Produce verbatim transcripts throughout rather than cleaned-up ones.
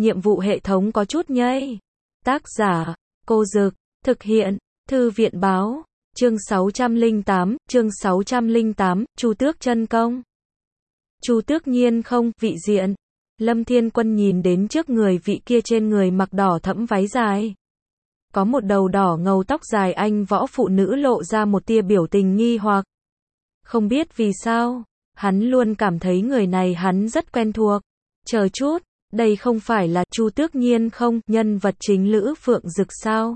nhiệm vụ hệ thống có chút nhây. Tác giả, Cô Dực, thực hiện, Thư viện báo, chương sáu trăm lẻ tám, chương sáu trăm lẻ tám, Chu Tước chân công. Chu Tước nhiên không, vị diện. Lâm Thiên Quân nhìn đến trước người vị kia trên người mặc đỏ thẫm váy dài. Có một đầu đỏ ngầu tóc dài anh võ phụ nữ lộ ra một tia biểu tình nghi hoặc. Không biết vì sao, hắn luôn cảm thấy người này hắn rất quen thuộc. Chờ chút, đây không phải là Chu Tước nhiên không, nhân vật chính Lữ Phượng Dực sao?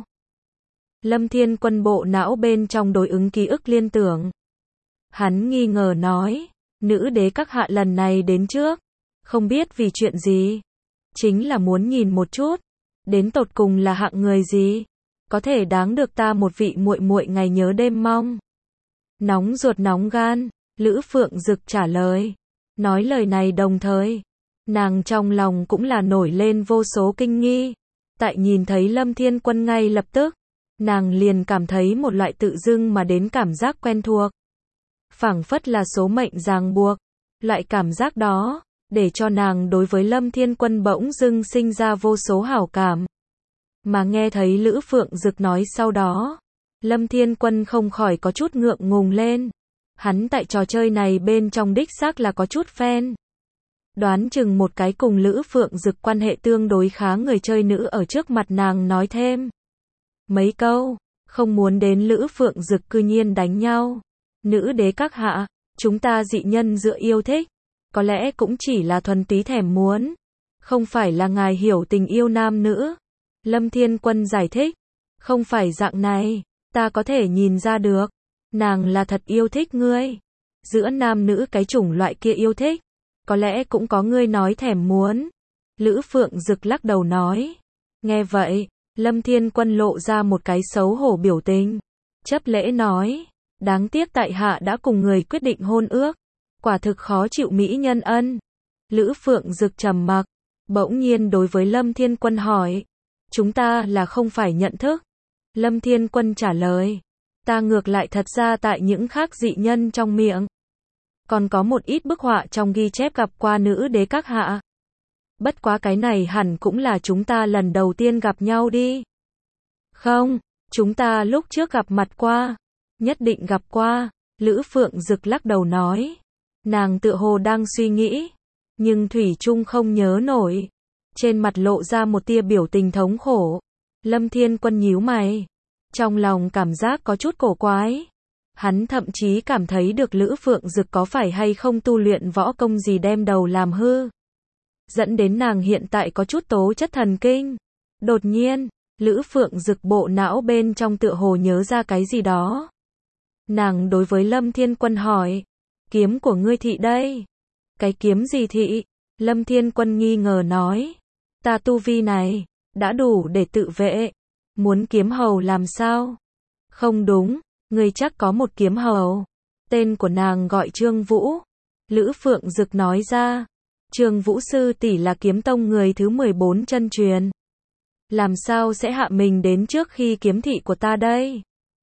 Lâm Thiên Quân bộ não bên trong đối ứng ký ức liên tưởng. Hắn nghi ngờ nói, nữ đế các hạ lần này đến trước, không biết vì chuyện gì. Chính là muốn nhìn một chút, đến tột cùng là hạng người gì, có thể đáng được ta một vị muội muội ngày nhớ đêm mong. Nóng ruột nóng gan, Lữ Phượng Dực trả lời. Nói lời này đồng thời, nàng trong lòng cũng là nổi lên vô số kinh nghi. Tại nhìn thấy Lâm Thiên Quân ngay lập tức, nàng liền cảm thấy một loại tự dưng mà đến cảm giác quen thuộc. Phảng phất là số mệnh ràng buộc. Loại cảm giác đó, để cho nàng đối với Lâm Thiên Quân bỗng dưng sinh ra vô số hảo cảm. Mà nghe thấy Lữ Phượng Dực nói sau đó, Lâm Thiên Quân không khỏi có chút ngượng ngùng lên. Hắn tại trò chơi này bên trong đích xác là có chút fan. Đoán chừng một cái cùng Lữ Phượng Dực quan hệ tương đối khá người chơi nữ ở trước mặt nàng nói thêm mấy câu, không muốn đến Lữ Phượng Dực cư nhiên đánh nhau. Nữ đế các hạ, chúng ta dị nhân dựa yêu thích, có lẽ cũng chỉ là thuần túy thèm muốn, không phải là ngài hiểu tình yêu nam nữ. Lâm Thiên Quân giải thích, không phải dạng này, ta có thể nhìn ra được, nàng là thật yêu thích ngươi. Giữa nam nữ cái chủng loại kia yêu thích, có lẽ cũng có ngươi nói thèm muốn. Lữ Phượng Dực lắc đầu nói. Nghe vậy, Lâm Thiên Quân lộ ra một cái xấu hổ biểu tình. Chấp lễ nói, đáng tiếc tại hạ đã cùng người quyết định hôn ước, quả thực khó chịu mỹ nhân ân. Lữ Phượng Dực trầm mặc, bỗng nhiên đối với Lâm Thiên Quân hỏi, chúng ta là không phải nhận thức. Lâm Thiên Quân trả lời, ta ngược lại thật ra tại những khác dị nhân trong miệng, còn có một ít bức họa trong ghi chép gặp qua nữ đế các hạ. Bất quá cái này hẳn cũng là chúng ta lần đầu tiên gặp nhau đi. Không, chúng ta lúc trước gặp mặt qua, nhất định gặp qua. Lữ Phượng Dực lắc đầu nói. Nàng tựa hồ đang suy nghĩ, nhưng thủy chung không nhớ nổi. Trên mặt lộ ra một tia biểu tình thống khổ. Lâm Thiên Quân nhíu mày, trong lòng cảm giác có chút cổ quái. Hắn thậm chí cảm thấy được Lữ Phượng Dực có phải hay không tu luyện võ công gì đem đầu làm hư, dẫn đến nàng hiện tại có chút tố chất thần kinh. Đột nhiên, Lữ Phượng Dực bộ não bên trong tựa hồ nhớ ra cái gì đó. Nàng đối với Lâm Thiên Quân hỏi, kiếm của ngươi thị đây. Cái kiếm gì thị? Lâm Thiên Quân nghi ngờ nói, ta tu vi này, đã đủ để tự vệ. Muốn kiếm hầu làm sao? Không đúng, ngươi chắc có một kiếm hầu. Tên của nàng gọi Trương Vũ. Lữ Phượng Dực nói ra. Trương Vũ sư tỷ là kiếm tông người thứ mười bốn chân truyền. Làm sao sẽ hạ mình đến trước khi kiếm thị của ta đây?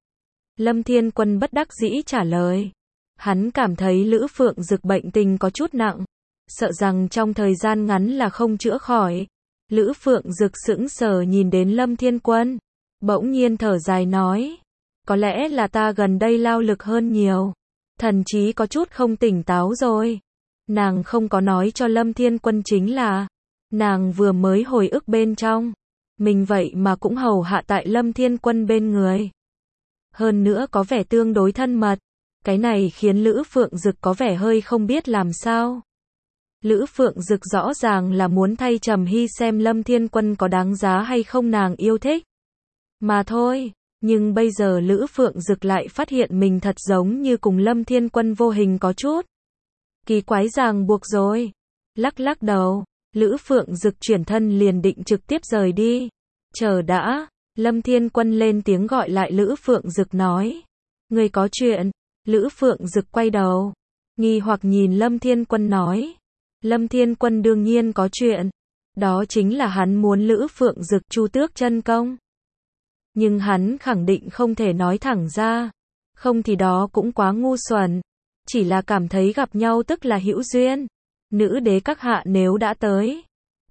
Lâm Thiên Quân bất đắc dĩ trả lời. Hắn cảm thấy Lữ Phượng Dực bệnh tình có chút nặng, sợ rằng trong thời gian ngắn là không chữa khỏi. Lữ Phượng Dực sững sờ nhìn đến Lâm Thiên Quân, bỗng nhiên thở dài nói, có lẽ là ta gần đây lao lực hơn nhiều, thần trí có chút không tỉnh táo rồi. Nàng không có nói cho Lâm Thiên Quân chính là, nàng vừa mới hồi ức bên trong, mình vậy mà cũng hầu hạ tại Lâm Thiên Quân bên người. Hơn nữa có vẻ tương đối thân mật, cái này khiến Lữ Phượng Dực có vẻ hơi không biết làm sao. Lữ Phượng Dực rõ ràng là muốn thay Trầm Hy xem Lâm Thiên Quân có đáng giá hay không nàng yêu thích. Mà thôi, nhưng bây giờ Lữ Phượng Dực lại phát hiện mình thật giống như cùng Lâm Thiên Quân vô hình có chút kỳ quái ràng buộc rồi. Lắc lắc đầu, Lữ Phượng Dực chuyển thân liền định trực tiếp rời đi. Chờ đã, Lâm Thiên Quân lên tiếng gọi lại Lữ Phượng Dực nói. Người có chuyện? Lữ Phượng Dực quay đầu, nghi hoặc nhìn Lâm Thiên Quân nói. Lâm Thiên Quân đương nhiên có chuyện. Đó chính là hắn muốn Lữ Phượng Dực Chu Tước chân công. Nhưng hắn khẳng định không thể nói thẳng ra. Không thì đó cũng quá ngu xuẩn. Chỉ là cảm thấy gặp nhau tức là hữu duyên. Nữ đế các hạ nếu đã tới,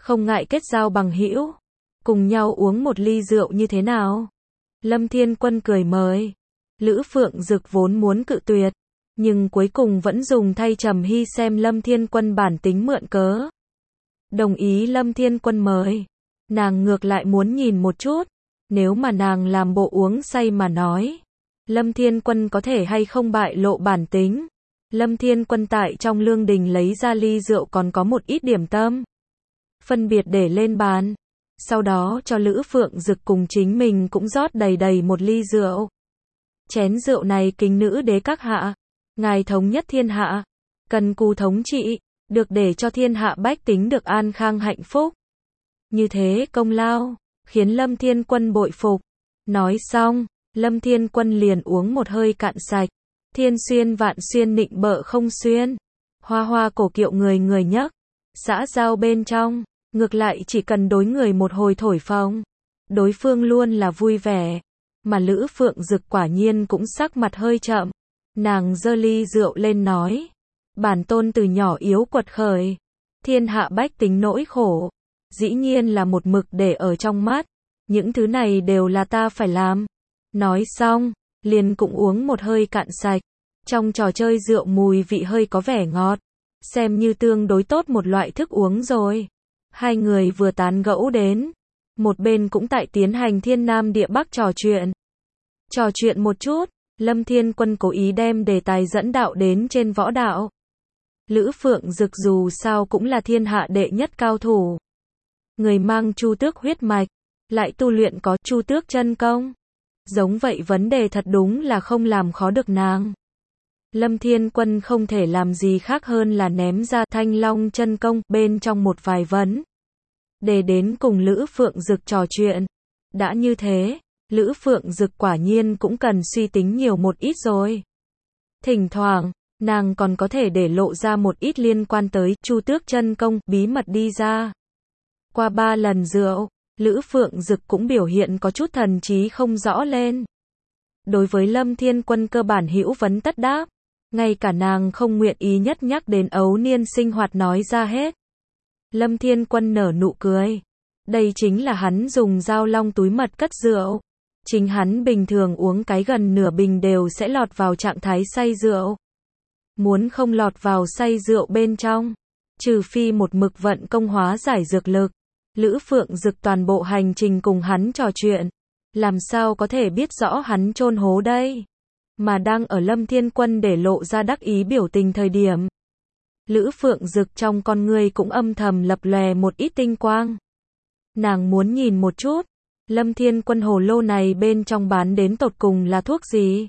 không ngại kết giao bằng hữu, cùng nhau uống một ly rượu như thế nào? Lâm Thiên Quân cười mời. Lữ Phượng Dực vốn muốn cự tuyệt, nhưng cuối cùng vẫn dùng thay Trầm Hy xem Lâm Thiên Quân bản tính mượn cớ. Đồng ý Lâm Thiên Quân mời. Nàng ngược lại muốn nhìn một chút, nếu mà nàng làm bộ uống say mà nói, Lâm Thiên Quân có thể hay không bại lộ bản tính. Lâm Thiên Quân tại trong lương đình lấy ra ly rượu còn có một ít điểm tâm, phân biệt để lên bàn, sau đó cho Lữ Phượng Dực cùng chính mình cũng rót đầy đầy một ly rượu. Chén rượu này kính nữ đế các hạ, ngài thống nhất thiên hạ, cần cù thống trị, được để cho thiên hạ bách tính được an khang hạnh phúc. Như thế công lao, khiến Lâm Thiên Quân bội phục. Nói xong, Lâm Thiên Quân liền uống một hơi cạn sạch. Thiên xuyên vạn xuyên nịnh bợ không xuyên, hoa hoa cổ kiệu người người nhấc, xã giao bên trong, ngược lại chỉ cần đối người một hồi thổi phồng, đối phương luôn là vui vẻ. Mà Lữ Phượng Dực quả nhiên cũng sắc mặt hơi chậm, nàng giơ ly rượu lên nói, bản tôn từ nhỏ yếu quật khởi, thiên hạ bách tính nỗi khổ, dĩ nhiên là một mực để ở trong mắt, những thứ này đều là ta phải làm. Nói xong, liền cũng uống một hơi cạn sạch. Trong trò chơi rượu mùi vị hơi có vẻ ngọt, xem như tương đối tốt một loại thức uống rồi. Hai người vừa tán gẫu đến, một bên cũng tại tiến hành thiên nam địa bắc trò chuyện. Trò chuyện một chút, Lâm Thiên Quân cố ý đem đề tài dẫn đạo đến trên võ đạo. Lữ Phượng Dực dù sao cũng là thiên hạ đệ nhất cao thủ, người mang Chu Tước huyết mạch, lại tu luyện có Chu Tước chân công. Giống vậy vấn đề thật đúng là không làm khó được nàng. Lâm Thiên Quân không thể làm gì khác hơn là ném ra Thanh Long chân công bên trong một vài vấn để đến cùng Lữ Phượng Dực trò chuyện. Đã như thế, Lữ Phượng Dực quả nhiên cũng cần suy tính nhiều một ít rồi. Thỉnh thoảng, nàng còn có thể để lộ ra một ít liên quan tới Chu Tước chân công bí mật đi ra. Qua ba lần rượu, Lữ Phượng Dực cũng biểu hiện có chút thần trí không rõ lên. Đối với Lâm Thiên Quân cơ bản hữu vấn tất đáp, ngay cả nàng không nguyện ý nhất nhắc đến ấu niên sinh hoạt nói ra hết. Lâm Thiên Quân nở nụ cười. Đây chính là hắn dùng dao long túi mật cất rượu. Chính hắn bình thường uống cái gần nửa bình đều sẽ lọt vào trạng thái say rượu. Muốn không lọt vào say rượu bên trong, trừ phi một mực vận công hóa giải dược lực. Lữ Phượng Dực toàn bộ hành trình cùng hắn trò chuyện, làm sao có thể biết rõ hắn chôn hố đây. Mà đang ở Lâm Thiên Quân để lộ ra đắc ý biểu tình thời điểm, Lữ Phượng Dực trong con người cũng âm thầm lập lòe một ít tinh quang. Nàng muốn nhìn một chút, Lâm Thiên Quân hồ lô này bên trong bán đến tột cùng là thuốc gì.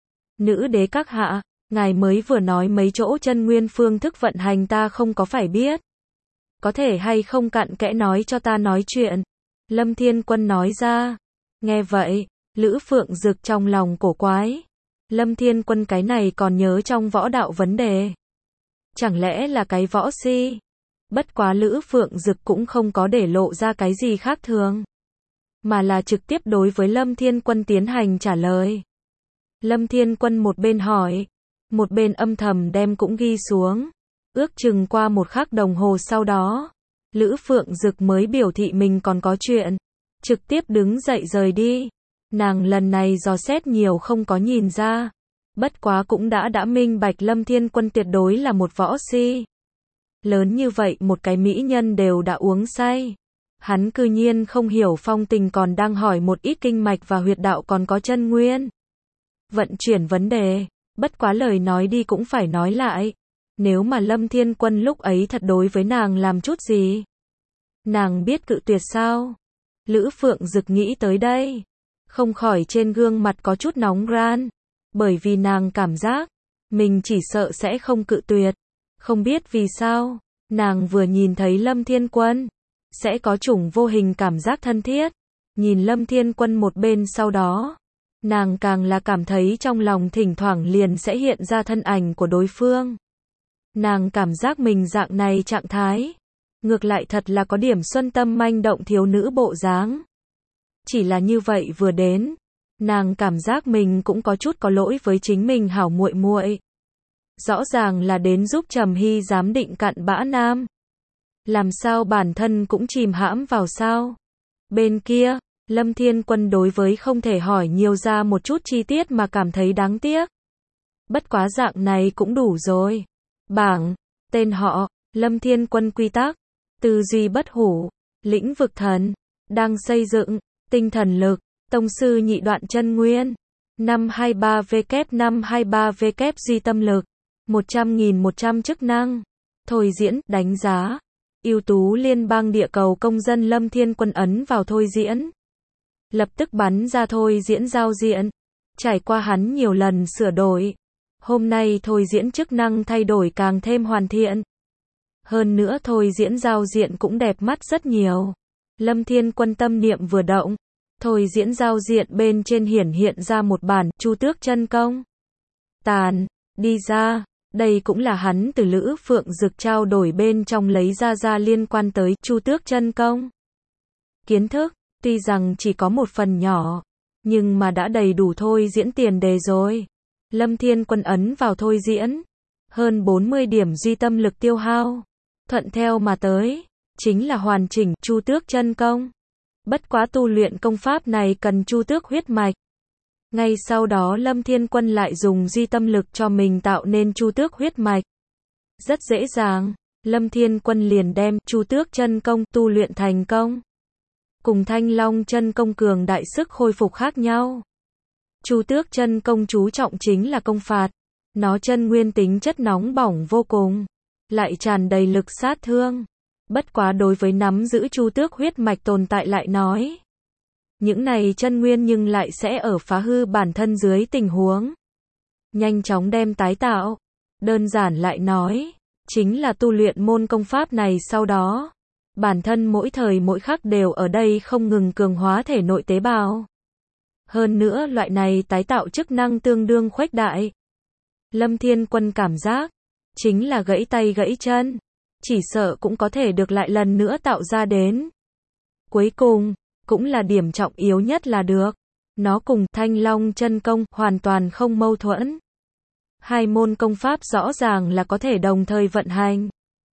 Nữ đế các hạ, ngài mới vừa nói mấy chỗ chân nguyên phương thức vận hành ta không có phải biết. Có thể hay không cặn kẽ nói cho ta nói chuyện. Lâm Thiên Quân nói ra. Nghe vậy, Lữ Phượng Dực trong lòng cổ quái. Lâm Thiên Quân cái này còn nhớ trong võ đạo vấn đề. Chẳng lẽ là cái võ si? Bất quá Lữ Phượng Dực cũng không có để lộ ra cái gì khác thường, mà là trực tiếp đối với Lâm Thiên Quân tiến hành trả lời. Lâm Thiên Quân một bên hỏi, một bên âm thầm đem cũng ghi xuống. Ước chừng qua một khắc đồng hồ sau đó, Lữ Phượng Dực mới biểu thị mình còn có chuyện, trực tiếp đứng dậy rời đi. Nàng lần này dò xét nhiều không có nhìn ra, bất quá cũng đã đã minh bạch Lâm Thiên Quân tuyệt đối là một võ si. Lớn như vậy một cái mỹ nhân đều đã uống say. Hắn cư nhiên không hiểu phong tình còn đang hỏi một ít kinh mạch và huyệt đạo còn có chân nguyên. Vận chuyển vấn đề, bất quá lời nói đi cũng phải nói lại. Nếu mà Lâm Thiên Quân lúc ấy thật đối với nàng làm chút gì, nàng biết cự tuyệt sao? Lữ Phượng Dực nghĩ tới đây, không khỏi trên gương mặt có chút nóng ran, bởi vì nàng cảm giác, mình chỉ sợ sẽ không cự tuyệt. Không biết vì sao, nàng vừa nhìn thấy Lâm Thiên Quân, sẽ có chủng vô hình cảm giác thân thiết. Nhìn Lâm Thiên Quân một bên sau đó, nàng càng là cảm thấy trong lòng thỉnh thoảng liền sẽ hiện ra thân ảnh của đối phương. Nàng cảm giác mình dạng này trạng thái, ngược lại thật là có điểm xuân tâm manh động thiếu nữ bộ dáng. Chỉ là như vậy vừa đến, nàng cảm giác mình cũng có chút có lỗi với chính mình hảo muội muội. Rõ ràng là đến giúp Trầm Hy giám định cặn bã nam. Làm sao bản thân cũng chìm hãm vào sao? Bên kia, Lâm Thiên Quân đối với không thể hỏi nhiều ra một chút chi tiết mà cảm thấy đáng tiếc. Bất quá dạng này cũng đủ rồi. Bảng, tên họ, Lâm Thiên Quân quy tắc, tư duy bất hủ, lĩnh vực thần, đang xây dựng, tinh thần lực, tông sư nhị đoạn chân nguyên, năm hai ba W năm hai ba W duy tâm lực, một trăm nghìn một trăm chức năng, thôi diễn, đánh giá, ưu tú liên bang địa cầu công dân Lâm Thiên Quân ấn vào thôi diễn. Lập tức bắn ra thôi diễn giao diện, trải qua hắn nhiều lần sửa đổi. Hôm nay thôi diễn chức năng thay đổi càng thêm hoàn thiện. Hơn nữa thôi diễn giao diện cũng đẹp mắt rất nhiều. Lâm Thiên Quân tâm niệm vừa động, thôi diễn giao diện bên trên hiển hiện ra một bản Chu Tước chân công. Tàn, đi ra, đây cũng là hắn từ Lữ Phượng Dực trao đổi bên trong lấy ra ra liên quan tới Chu Tước chân công. Kiến thức, tuy rằng chỉ có một phần nhỏ, nhưng mà đã đầy đủ thôi diễn tiền đề rồi. Lâm Thiên Quân ấn vào thôi diễn, hơn bốn mươi điểm duy tâm lực tiêu hao. Thuận theo mà tới, chính là hoàn chỉnh Chu Tước chân công. Bất quá tu luyện công pháp này cần Chu Tước huyết mạch. Ngay sau đó Lâm Thiên Quân lại dùng duy tâm lực cho mình tạo nên Chu Tước huyết mạch. Rất dễ dàng, Lâm Thiên Quân liền đem Chu Tước chân công tu luyện thành công. Cùng Thanh Long chân công cường đại sức khôi phục khác nhau. Chu Tước chân công chú trọng chính là công phạt. Nó chân nguyên tính chất nóng bỏng vô cùng, lại tràn đầy lực sát thương. Bất quá đối với nắm giữ Chu Tước huyết mạch tồn tại lại nói, những này chân nguyên nhưng lại sẽ ở phá hư bản thân dưới tình huống nhanh chóng đem tái tạo. Đơn giản lại nói, chính là tu luyện môn công pháp này sau đó, bản thân mỗi thời mỗi khắc đều ở đây không ngừng cường hóa thể nội tế bào. Hơn nữa loại này tái tạo chức năng tương đương khuếch đại. Lâm Thiên Quân cảm giác, chính là gãy tay gãy chân, chỉ sợ cũng có thể được lại lần nữa tạo ra đến. Cuối cùng, cũng là điểm trọng yếu nhất là được. Nó cùng Thanh Long chân công hoàn toàn không mâu thuẫn. Hai môn công pháp rõ ràng là có thể đồng thời vận hành.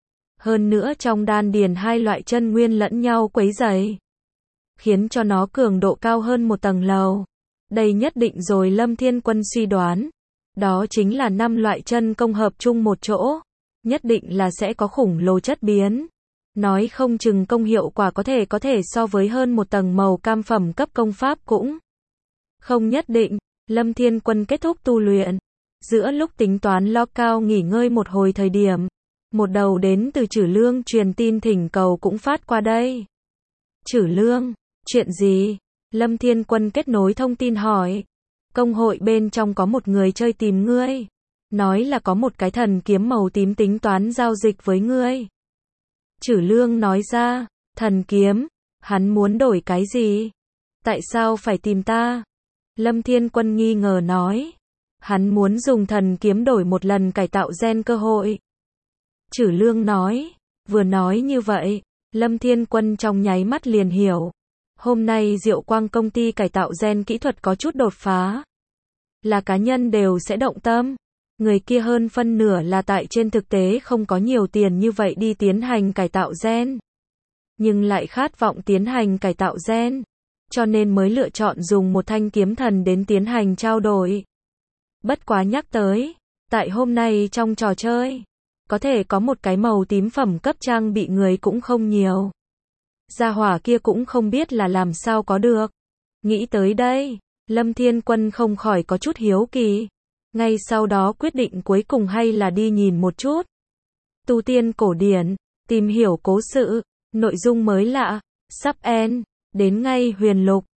Hơn nữa trong đan điền hai loại chân nguyên lẫn nhau quấy rầy, khiến cho nó cường độ cao hơn một tầng lầu. Đây nhất định rồi Lâm Thiên Quân suy đoán. Đó chính là năm loại chân công hợp chung một chỗ. Nhất định là sẽ có khủng lồ chất biến. Nói không chừng công hiệu quả có thể có thể so với hơn một tầng màu cam phẩm cấp công pháp cũng không nhất định. Lâm Thiên Quân kết thúc tu luyện. Giữa lúc tính toán lo cao nghỉ ngơi một hồi thời điểm, một đầu đến từ Trử Lương truyền tin thỉnh cầu cũng phát qua đây. Trử Lương, chuyện gì? Lâm Thiên Quân kết nối thông tin hỏi. Công hội bên trong có một người chơi tìm ngươi. Nói là có một cái thần kiếm màu tím tính toán giao dịch với ngươi. Trử Lương nói ra, thần kiếm, hắn muốn đổi cái gì? Tại sao phải tìm ta? Lâm Thiên Quân nghi ngờ nói. Hắn muốn dùng thần kiếm đổi một lần cải tạo gen cơ hội. Trử Lương nói. Vừa nói như vậy, Lâm Thiên Quân trong nháy mắt liền hiểu. Hôm nay Diệu Quang công ty cải tạo gen kỹ thuật có chút đột phá. Là cá nhân đều sẽ động tâm. Người kia hơn phân nửa là tại trên thực tế không có nhiều tiền như vậy đi tiến hành cải tạo gen. Nhưng lại khát vọng tiến hành cải tạo gen. Cho nên mới lựa chọn dùng một thanh kiếm thần đến tiến hành trao đổi. Bất quá nhắc tới, tại hôm nay trong trò chơi, có thể có một cái màu tím phẩm cấp trang bị người cũng không nhiều. Gia hỏa kia cũng không biết là làm sao có được. Nghĩ tới đây, Lâm Thiên Quân không khỏi có chút hiếu kỳ. Ngay sau đó quyết định cuối cùng hay là đi nhìn một chút. Tu tiên cổ điển, tìm hiểu cố sự, nội dung mới lạ, sắp end, đến ngay huyền lục.